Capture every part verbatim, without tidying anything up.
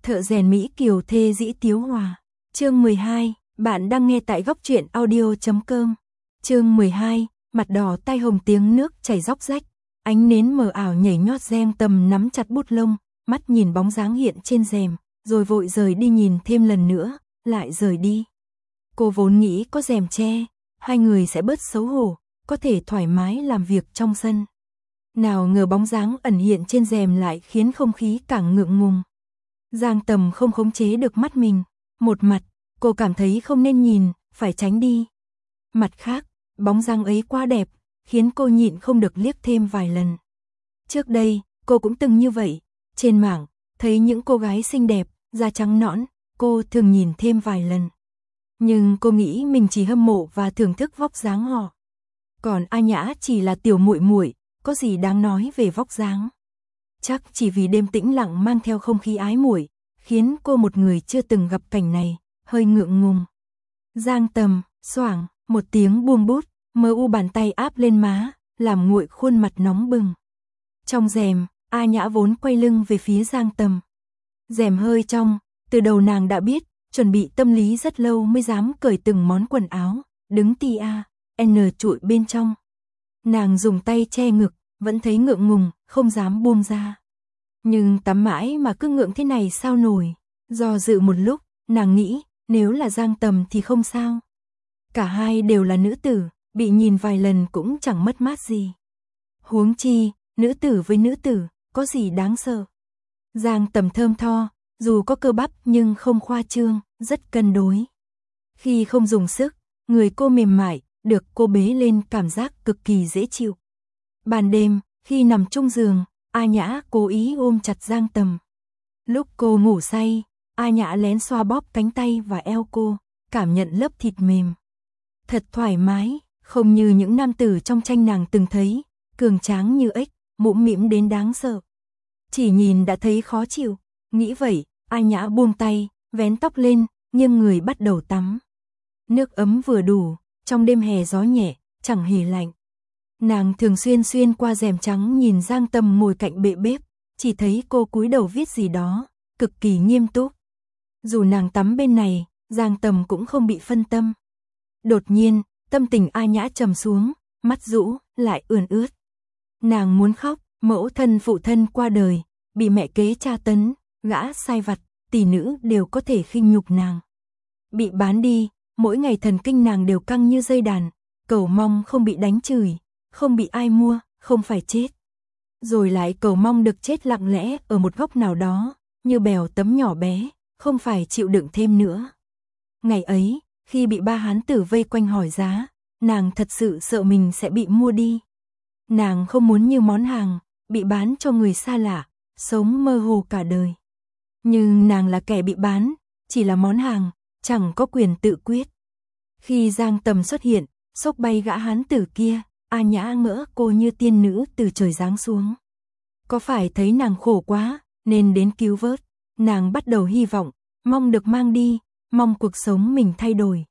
Thợ rèn Mỹ Kiều thê dĩ Tiếu Hòa. Chương mười hai, bạn đang nghe tại góc truyện audio chấm com. Chương mười hai, mặt đỏ tai hồng tiếng nước chảy róc rách, ánh nến mờ ảo nhảy nhót. Giang Tầm nắm chặt bút lông, mắt nhìn bóng dáng hiện trên rèm, rồi vội rời đi, nhìn thêm lần nữa, lại rời đi. Cô vốn nghĩ có rèm che, hai người sẽ bớt xấu hổ, có thể thoải mái làm việc trong sân. Nào ngờ bóng dáng ẩn hiện trên rèm lại khiến không khí càng ngượng ngùng. Giang Tầm không khống chế được mắt mình, một mặt, cô cảm thấy không nên nhìn, phải tránh đi. Mặt khác, bóng dáng ấy quá đẹp, khiến cô nhịn không được liếc thêm vài lần. Trước đây, cô cũng từng như vậy, trên mạng, thấy những cô gái xinh đẹp, da trắng nõn, cô thường nhìn thêm vài lần. Nhưng cô nghĩ mình chỉ hâm mộ và thưởng thức vóc dáng họ. Còn A Nhã chỉ là tiểu muội muội, có gì đáng nói về vóc dáng. Chắc chỉ vì đêm tĩnh lặng mang theo không khí ái muội, khiến cô, một người chưa từng gặp cảnh này, hơi ngượng ngùng. Giang Tầm, xoảng, một tiếng buông bút, mờ u bàn tay áp lên má, làm nguội khuôn mặt nóng bừng. Trong rèm, A Nhã vốn quay lưng về phía Giang Tầm. Rèm hơi trong, từ đầu nàng đã biết, chuẩn bị tâm lý rất lâu mới dám cởi từng món quần áo, đứng ti a, n trụi bên trong. Nàng dùng tay che ngực, vẫn thấy ngượng ngùng, không dám buông ra. Nhưng tắm mãi mà cứ ngượng thế này sao nổi. Do dự một lúc, nàng nghĩ, nếu là Giang Tầm thì không sao. Cả hai đều là nữ tử, bị nhìn vài lần cũng chẳng mất mát gì. Huống chi, nữ tử với nữ tử, có gì đáng sợ. Giang Tầm thơm tho, dù có cơ bắp nhưng không khoa trương, rất cân đối. Khi không dùng sức, người cô mềm mại, được cô bế lên cảm giác cực kỳ dễ chịu. Ban đêm, khi nằm chung giường, A Nhã cố ý ôm chặt Giang Tầm. Lúc cô ngủ say, A Nhã lén xoa bóp cánh tay và eo cô, cảm nhận lớp thịt mềm. Thật thoải mái, không như những nam tử trong tranh nàng từng thấy, cường tráng như ếch, mũm mĩm đến đáng sợ. Chỉ nhìn đã thấy khó chịu, nghĩ vậy, A Nhã buông tay, vén tóc lên, nghiêng người bắt đầu tắm. Nước ấm vừa đủ, trong đêm hè gió nhẹ, chẳng hề lạnh. Nàng thường xuyên xuyên qua rèm trắng nhìn Giang Tầm ngồi cạnh bệ bếp, chỉ thấy cô cúi đầu viết gì đó, cực kỳ nghiêm túc. Dù nàng tắm bên này, Giang Tầm cũng không bị phân tâm. Đột nhiên, tâm tình A Nhã trầm xuống, mắt rũ, lại ươn ướt. Nàng muốn khóc, mẫu thân phụ thân qua đời, bị mẹ kế tra tấn, gã sai vặt, tỷ nữ đều có thể khinh nhục nàng. Bị bán đi, mỗi ngày thần kinh nàng đều căng như dây đàn, cầu mong không bị đánh chửi, không bị ai mua, không phải chết. Rồi lại cầu mong được chết lặng lẽ ở một góc nào đó, như bèo tấm nhỏ bé, không phải chịu đựng thêm nữa. Ngày ấy, khi bị ba hán tử vây quanh hỏi giá, nàng thật sự sợ mình sẽ bị mua đi. Nàng không muốn như món hàng, bị bán cho người xa lạ, sống mơ hồ cả đời. Nhưng nàng là kẻ bị bán, chỉ là món hàng, chẳng có quyền tự quyết. Khi Giang Tầm xuất hiện, xốc bay gã hán tử kia, A Nhã ngỡ cô như tiên nữ từ trời giáng xuống. Có phải thấy nàng khổ quá, nên đến cứu vớt, nàng bắt đầu hy vọng, mong được mang đi, mong cuộc sống mình thay đổi.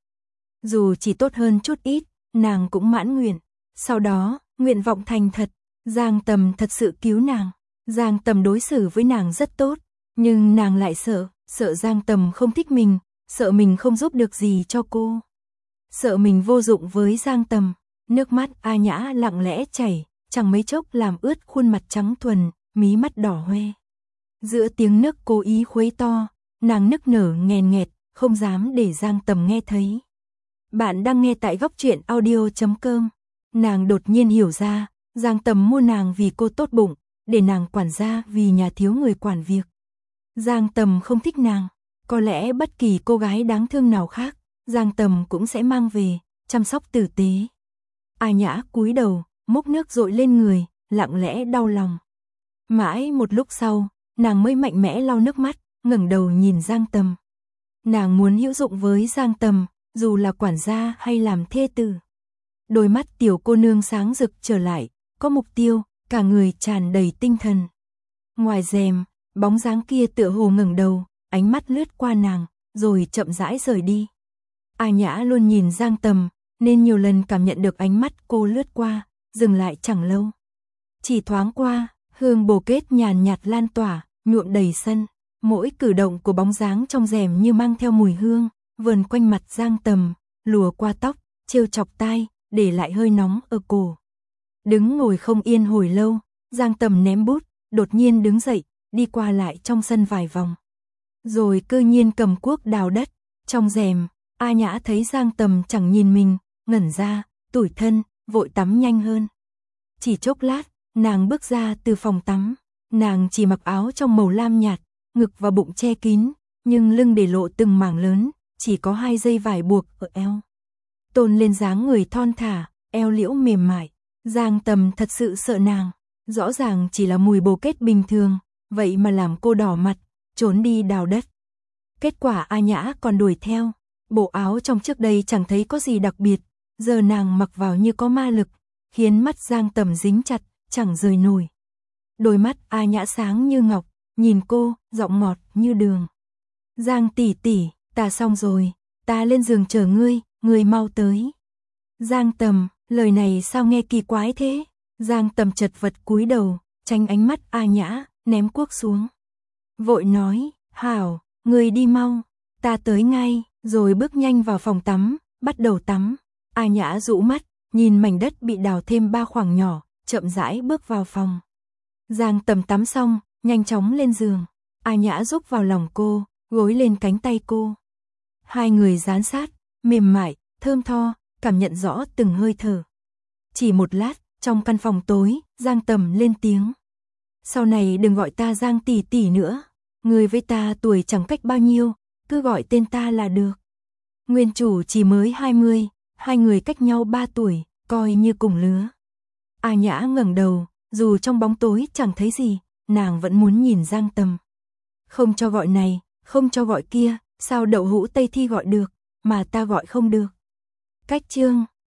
Dù chỉ tốt hơn chút ít, nàng cũng mãn nguyện. Sau đó, nguyện vọng thành thật, Giang Tầm thật sự cứu nàng. Giang Tầm đối xử với nàng rất tốt, nhưng nàng lại sợ, sợ Giang Tầm không thích mình, sợ mình không giúp được gì cho cô. Sợ mình vô dụng với Giang Tầm. Nước mắt A Nhã lặng lẽ chảy, chẳng mấy chốc làm ướt khuôn mặt trắng thuần, mí mắt đỏ hoe. Giữa tiếng nấc cố ý khuấy to, nàng nức nở nghèn nghẹt, không dám để Giang Tầm nghe thấy. Bạn đang nghe tại góc truyện audio chấm com. Nàng đột nhiên hiểu ra, Giang Tầm mua nàng vì cô tốt bụng, để nàng quản gia vì nhà thiếu người quản việc. Giang Tầm không thích nàng, có lẽ bất kỳ cô gái đáng thương nào khác, Giang Tầm cũng sẽ mang về, chăm sóc tử tế. A Nhã cúi đầu, múc nước dội lên người, lặng lẽ đau lòng. Mãi một lúc sau, nàng mới mạnh mẽ lau nước mắt, ngẩng đầu nhìn Giang Tầm. Nàng muốn hữu dụng với Giang Tầm, dù là quản gia hay làm thê tử. Đôi mắt tiểu cô nương sáng rực trở lại, có mục tiêu, cả người tràn đầy tinh thần. Ngoài rèm, bóng dáng kia tựa hồ ngẩng đầu, ánh mắt lướt qua nàng, rồi chậm rãi rời đi. A Nhã luôn nhìn Giang Tầm, nên nhiều lần cảm nhận được ánh mắt cô lướt qua, dừng lại chẳng lâu. Chỉ thoáng qua, hương bồ kết nhàn nhạt lan tỏa, nhuộm đầy sân. Mỗi cử động của bóng dáng trong rèm như mang theo mùi hương, vờn quanh mặt Giang Tầm, lùa qua tóc, trêu chọc tai, để lại hơi nóng ở cổ. Đứng ngồi không yên hồi lâu, Giang Tầm ném bút, đột nhiên đứng dậy, đi qua lại trong sân vài vòng. Rồi cơ nhiên cầm cuốc đào đất, trong rèm, A Nhã thấy Giang Tầm chẳng nhìn mình, ngẩn ra, tủi thân, vội tắm nhanh hơn. Chỉ chốc lát, nàng bước ra từ phòng tắm, nàng chỉ mặc áo trong màu lam nhạt, ngực và bụng che kín, nhưng lưng để lộ từng mảng lớn, chỉ có hai dây vải buộc ở eo. Tôn lên dáng người thon thả, eo liễu mềm mại. Giang Tầm thật sự sợ nàng, rõ ràng chỉ là mùi bồ kết bình thường, vậy mà làm cô đỏ mặt, trốn đi đào đất. Kết quả A Nhã còn đuổi theo, bộ áo trong trước đây chẳng thấy có gì đặc biệt, giờ nàng mặc vào như có ma lực, khiến mắt Giang Tầm dính chặt, chẳng rời nổi. Đôi mắt A Nhã sáng như ngọc, nhìn cô, giọng ngọt như đường. Giang tỷ tỷ, ta xong rồi, ta lên giường chờ ngươi, ngươi mau tới. Giang Tầm, lời này sao nghe kỳ quái thế? Giang Tầm chật vật cúi đầu, tránh ánh mắt A Nhã, ném cuốc xuống. Vội nói, hảo, ngươi đi mau, ta tới ngay, rồi bước nhanh vào phòng tắm, bắt đầu tắm. A Nhã rũ mắt, nhìn mảnh đất bị đào thêm ba khoảng nhỏ, chậm rãi bước vào phòng. Giang Tầm tắm xong, nhanh chóng lên giường. A Nhã rúc vào lòng cô, gối lên cánh tay cô. Hai người dán sát, mềm mại, thơm tho, cảm nhận rõ từng hơi thở. Chỉ một lát, trong căn phòng tối, Giang Tầm lên tiếng. Sau này đừng gọi ta Giang tỷ tỷ nữa, người với ta tuổi chẳng cách bao nhiêu, cứ gọi tên ta là được. Nguyên chủ chỉ mới hai mươi, hai người cách nhau ba tuổi, coi như cùng lứa. A Nhã ngẩng đầu, dù trong bóng tối chẳng thấy gì, nàng vẫn muốn nhìn Giang Tầm. Không cho gọi này, không cho gọi kia, sao đậu hũ Tây Thi gọi được, mà ta gọi không được. Cách chương